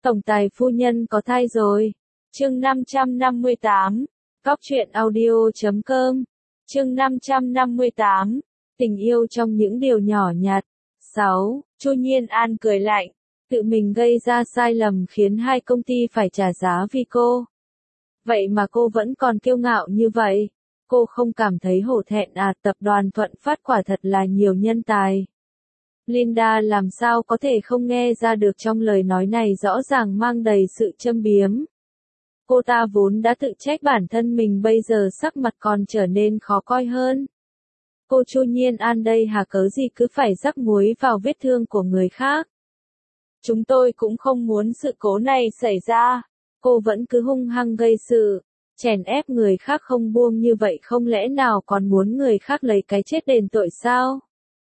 Tổng tài phu nhân có thai rồi. Chương 558. Cóc truyện audio.com. Chương 558. Tình yêu trong những điều nhỏ nhặt. 6. Chu Nhiên An cười lạnh. Tự mình gây ra sai lầm khiến hai công ty phải trả giá vì cô. Vậy mà cô vẫn còn kiêu ngạo như vậy. Cô không cảm thấy hổ thẹn à? Tập đoàn Thuận Phát quả thật là nhiều nhân tài. Linda làm sao có thể không nghe ra được trong lời nói này rõ ràng mang đầy sự châm biếm. Cô ta vốn đã tự trách bản thân mình, bây giờ sắc mặt còn trở nên khó coi hơn. Cô Chu Nhiên An đây hả, cớ gì cứ phải rắc muối vào vết thương của người khác. Chúng tôi cũng không muốn sự cố này xảy ra. Cô vẫn cứ hung hăng gây sự, chèn ép người khác không buông như vậy, không lẽ nào còn muốn người khác lấy cái chết đền tội sao?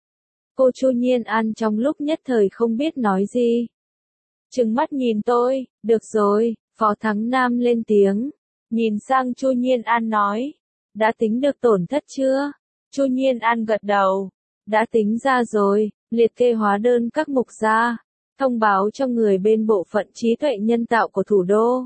Cô Chu Nhiên An trong lúc nhất thời không biết nói gì. Trừng mắt nhìn tôi. Được rồi, Phó Thắng Nam lên tiếng. Nhìn sang Chu Nhiên An nói. Đã tính được tổn thất chưa? Chu Nhiên An gật đầu. Đã tính ra rồi, liệt kê hóa đơn các mục ra. Thông báo cho người bên bộ phận trí tuệ nhân tạo của thủ đô.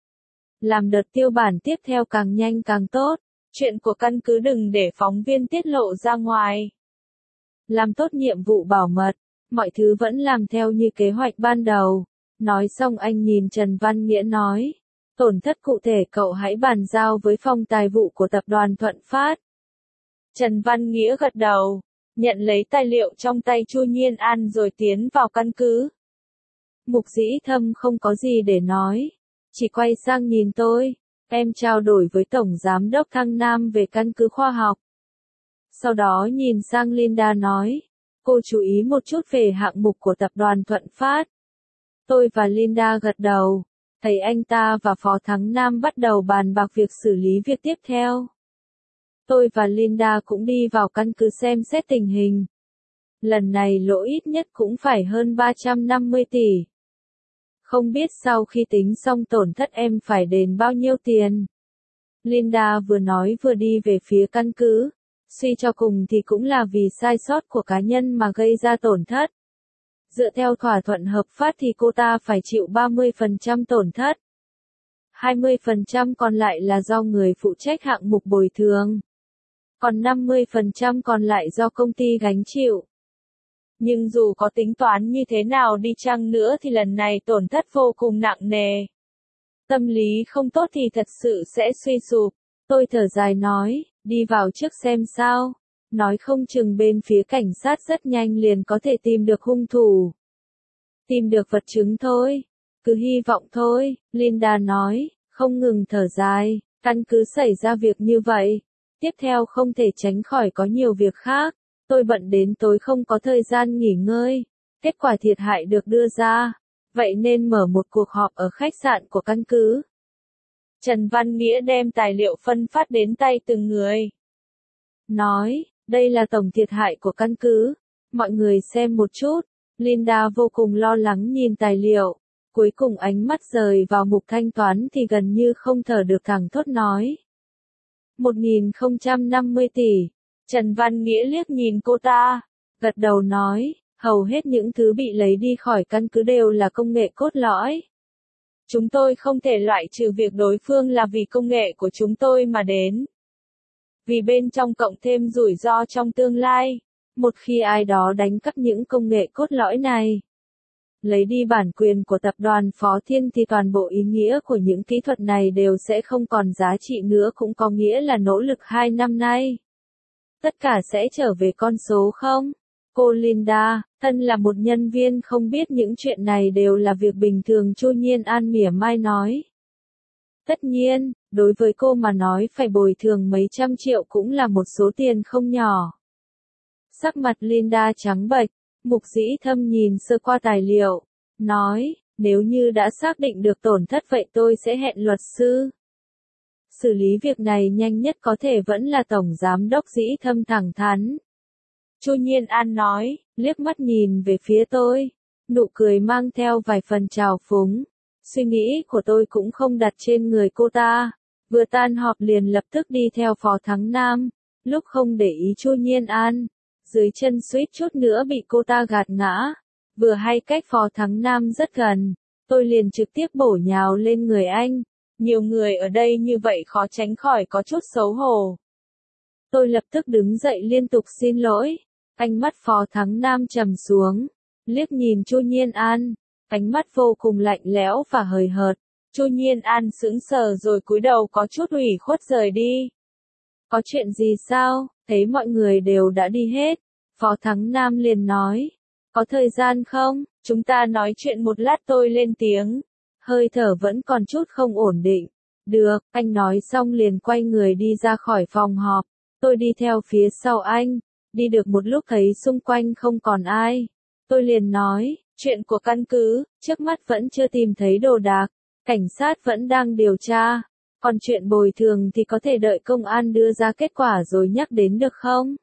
Làm đợt tiêu bản tiếp theo càng nhanh càng tốt. Chuyện của căn cứ đừng để phóng viên tiết lộ ra ngoài. Làm tốt nhiệm vụ bảo mật, mọi thứ vẫn làm theo như kế hoạch ban đầu. Nói xong anh nhìn Trần Văn Nghĩa nói, tổn thất cụ thể cậu hãy bàn giao với phòng tài vụ của tập đoàn Thuận Phát. Trần Văn Nghĩa gật đầu, nhận lấy tài liệu trong tay Chu Nhiên An rồi tiến vào căn cứ. Mục Dĩ Thâm không có gì để nói, chỉ quay sang nhìn tôi, em trao đổi với Tổng Giám đốc Thăng Nam về căn cứ khoa học. Sau đó nhìn sang Linda nói, cô chú ý một chút về hạng mục của tập đoàn Thuận Phát. Tôi và Linda gật đầu, thấy anh ta và Phó Thắng Nam bắt đầu bàn bạc việc xử lý việc tiếp theo. Tôi và Linda cũng đi vào căn cứ xem xét tình hình. Lần này lỗ ít nhất cũng phải hơn 350 tỷ. Không biết sau khi tính xong tổn thất em phải đền bao nhiêu tiền? Linda vừa nói vừa đi về phía căn cứ. Suy cho cùng thì cũng là vì sai sót của cá nhân mà gây ra tổn thất. Dựa theo thỏa thuận hợp pháp thì cô ta phải chịu 30% tổn thất. 20% còn lại là do người phụ trách hạng mục bồi thường. Còn 50% còn lại do công ty gánh chịu. Nhưng dù có tính toán như thế nào đi chăng nữa thì lần này tổn thất vô cùng nặng nề. Tâm lý không tốt thì thật sự sẽ suy sụp. Tôi thở dài nói, đi vào trước xem sao. Nói không chừng bên phía cảnh sát rất nhanh liền có thể tìm được hung thủ. Tìm được vật chứng thôi. Cứ hy vọng thôi, Linda nói, không ngừng thở dài. Căn cứ xảy ra việc như vậy. Tiếp theo không thể tránh khỏi có nhiều việc khác. Tôi bận đến tối không có thời gian nghỉ ngơi. Kết quả thiệt hại được đưa ra. Vậy nên mở một cuộc họp ở khách sạn của căn cứ. Trần Văn Nghĩa đem tài liệu phân phát đến tay từng người. Nói, đây là tổng thiệt hại của căn cứ. Mọi người xem một chút. Linda vô cùng lo lắng nhìn tài liệu. Cuối cùng ánh mắt rời vào mục thanh toán thì gần như không thở được, thẳng thốt nói. 1050 tỷ. Trần Văn Nghĩa liếc nhìn cô ta. Gật đầu nói, hầu hết những thứ bị lấy đi khỏi căn cứ đều là công nghệ cốt lõi. Chúng tôi không thể loại trừ việc đối phương là vì công nghệ của chúng tôi mà đến. Vì bên trong cộng thêm rủi ro trong tương lai. Một khi ai đó đánh cắp những công nghệ cốt lõi này, lấy đi bản quyền của tập đoàn Phó Thiên thì toàn bộ ý nghĩa của những kỹ thuật này đều sẽ không còn giá trị nữa, cũng có nghĩa là nỗ lực 2 năm nay. Tất cả sẽ trở về con số không? Cô Linda, thân là một nhân viên không biết những chuyện này đều là việc bình thường, Chu Nhiên An mỉa mai nói. Tất nhiên, đối với cô mà nói phải bồi thường mấy trăm triệu cũng là một số tiền không nhỏ. Sắc mặt Linda trắng bệch, Mục Dĩ Thâm nhìn sơ qua tài liệu, nói, nếu như đã xác định được tổn thất vậy tôi sẽ hẹn luật sư. Xử lý việc này nhanh nhất có thể vẫn là Tổng Giám đốc Dĩ Thâm thẳng thắn. Chu Nhiên An nói, liếc mắt nhìn về phía tôi, nụ cười mang theo vài phần trào phúng. Suy nghĩ của tôi cũng không đặt trên người cô ta. Vừa tan họp liền lập tức đi theo Phó Thắng Nam, lúc không để ý Chu Nhiên An. Dưới chân suýt chút nữa bị cô ta gạt ngã. Vừa hay cách Phó Thắng Nam rất gần, tôi liền trực tiếp bổ nhào lên người anh. Nhiều người ở đây như vậy khó tránh khỏi có chút xấu hổ. Tôi lập tức đứng dậy liên tục xin lỗi. Ánh mắt Phó Thắng Nam trầm xuống, liếc nhìn Chu Nhiên An, ánh mắt vô cùng lạnh lẽo và hời hợt. Chu Nhiên An sững sờ rồi cúi đầu có chút ủy khuất rời đi. Có chuyện gì sao? Thấy mọi người đều đã đi hết, Phó Thắng Nam liền nói, có thời gian không? Chúng ta nói chuyện một lát. Tôi lên tiếng, hơi thở vẫn còn chút không ổn định. Được, anh nói xong liền quay người đi ra khỏi phòng họp. Tôi đi theo phía sau anh, đi được một lúc thấy xung quanh không còn ai. Tôi liền nói, chuyện của căn cứ, trước mắt vẫn chưa tìm thấy đồ đạc, cảnh sát vẫn đang điều tra. Còn chuyện bồi thường thì có thể đợi công an đưa ra kết quả rồi nhắc đến được không?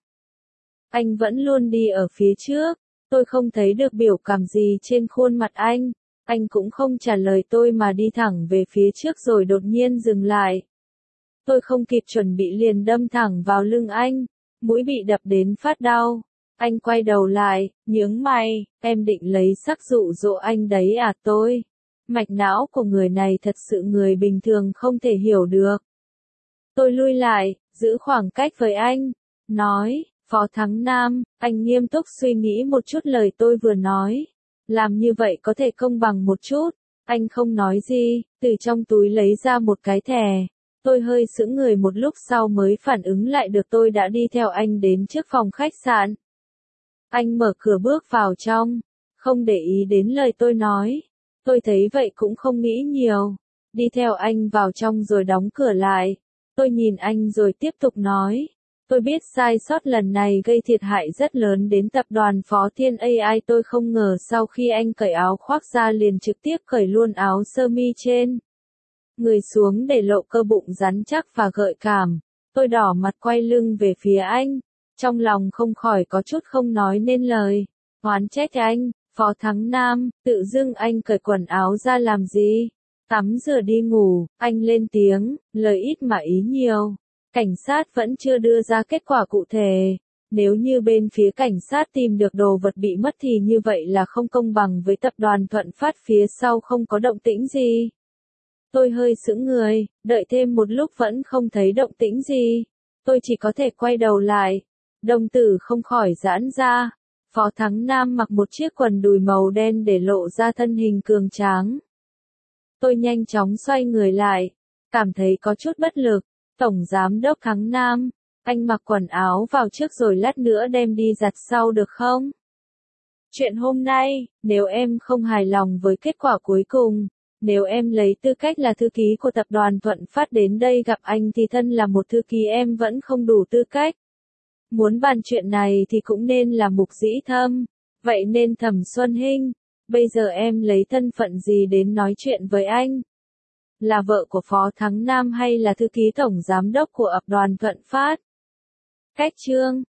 Anh vẫn luôn đi ở phía trước, tôi không thấy được biểu cảm gì trên khuôn mặt anh. Anh cũng không trả lời tôi mà đi thẳng về phía trước rồi đột nhiên dừng lại. Tôi không kịp chuẩn bị liền đâm thẳng vào lưng anh, mũi bị đập đến phát đau. Anh quay đầu lại, nhướng mày, em định lấy sắc dụ dỗ anh đấy à? Tôi, mạch não của người này thật sự người bình thường không thể hiểu được. Tôi lui lại, giữ khoảng cách với anh, nói, Phó Thắng Nam, anh nghiêm túc suy nghĩ một chút lời tôi vừa nói. Làm như vậy có thể công bằng một chút. Anh không nói gì, từ trong túi lấy ra một cái thẻ. Tôi hơi sững người một lúc sau mới phản ứng lại được tôi đã đi theo anh đến trước phòng khách sạn. Anh mở cửa bước vào trong, không để ý đến lời tôi nói. Tôi thấy vậy cũng không nghĩ nhiều. Đi theo anh vào trong rồi đóng cửa lại. Tôi nhìn anh rồi tiếp tục nói. Tôi biết sai sót lần này gây thiệt hại rất lớn đến tập đoàn Phó Thiên AI. Tôi không ngờ sau khi anh cởi áo khoác ra liền trực tiếp cởi luôn áo sơ mi trên. Người xuống để lộ cơ bụng rắn chắc và gợi cảm. Tôi đỏ mặt quay lưng về phía anh. Trong lòng không khỏi có chút không nói nên lời. Oán trách anh, Phó Thắng Nam, tự dưng anh cởi quần áo ra làm gì? Tắm rửa đi ngủ, anh lên tiếng, lời ít mà ý nhiều. Cảnh sát vẫn chưa đưa ra kết quả cụ thể. Nếu như bên phía cảnh sát tìm được đồ vật bị mất thì như vậy là không công bằng với tập đoàn Thuận Phát, phía sau không có động tĩnh gì. Tôi hơi sững người, đợi thêm một lúc vẫn không thấy động tĩnh gì. Tôi chỉ có thể quay đầu lại. Đồng tử không khỏi giãn ra. Phó Thắng Nam mặc một chiếc quần đùi màu đen để lộ ra thân hình cường tráng. Tôi nhanh chóng xoay người lại, cảm thấy có chút bất lực. Tổng Giám đốc Thắng Nam, anh mặc quần áo vào trước rồi lát nữa đem đi giặt sau được không? Chuyện hôm nay, nếu em không hài lòng với kết quả cuối cùng, nếu em lấy tư cách là thư ký của tập đoàn Thuận Phát đến đây gặp anh thì thân là một thư ký em vẫn không đủ tư cách. Muốn bàn chuyện này thì cũng nên là Mục Dĩ Thâm, vậy nên Thẩm Xuân Hinh, bây giờ em lấy thân phận gì đến nói chuyện với anh? Là vợ của Phó Thắng Nam hay là thư ký tổng giám đốc của tập đoàn Thuận Phát? Cách chương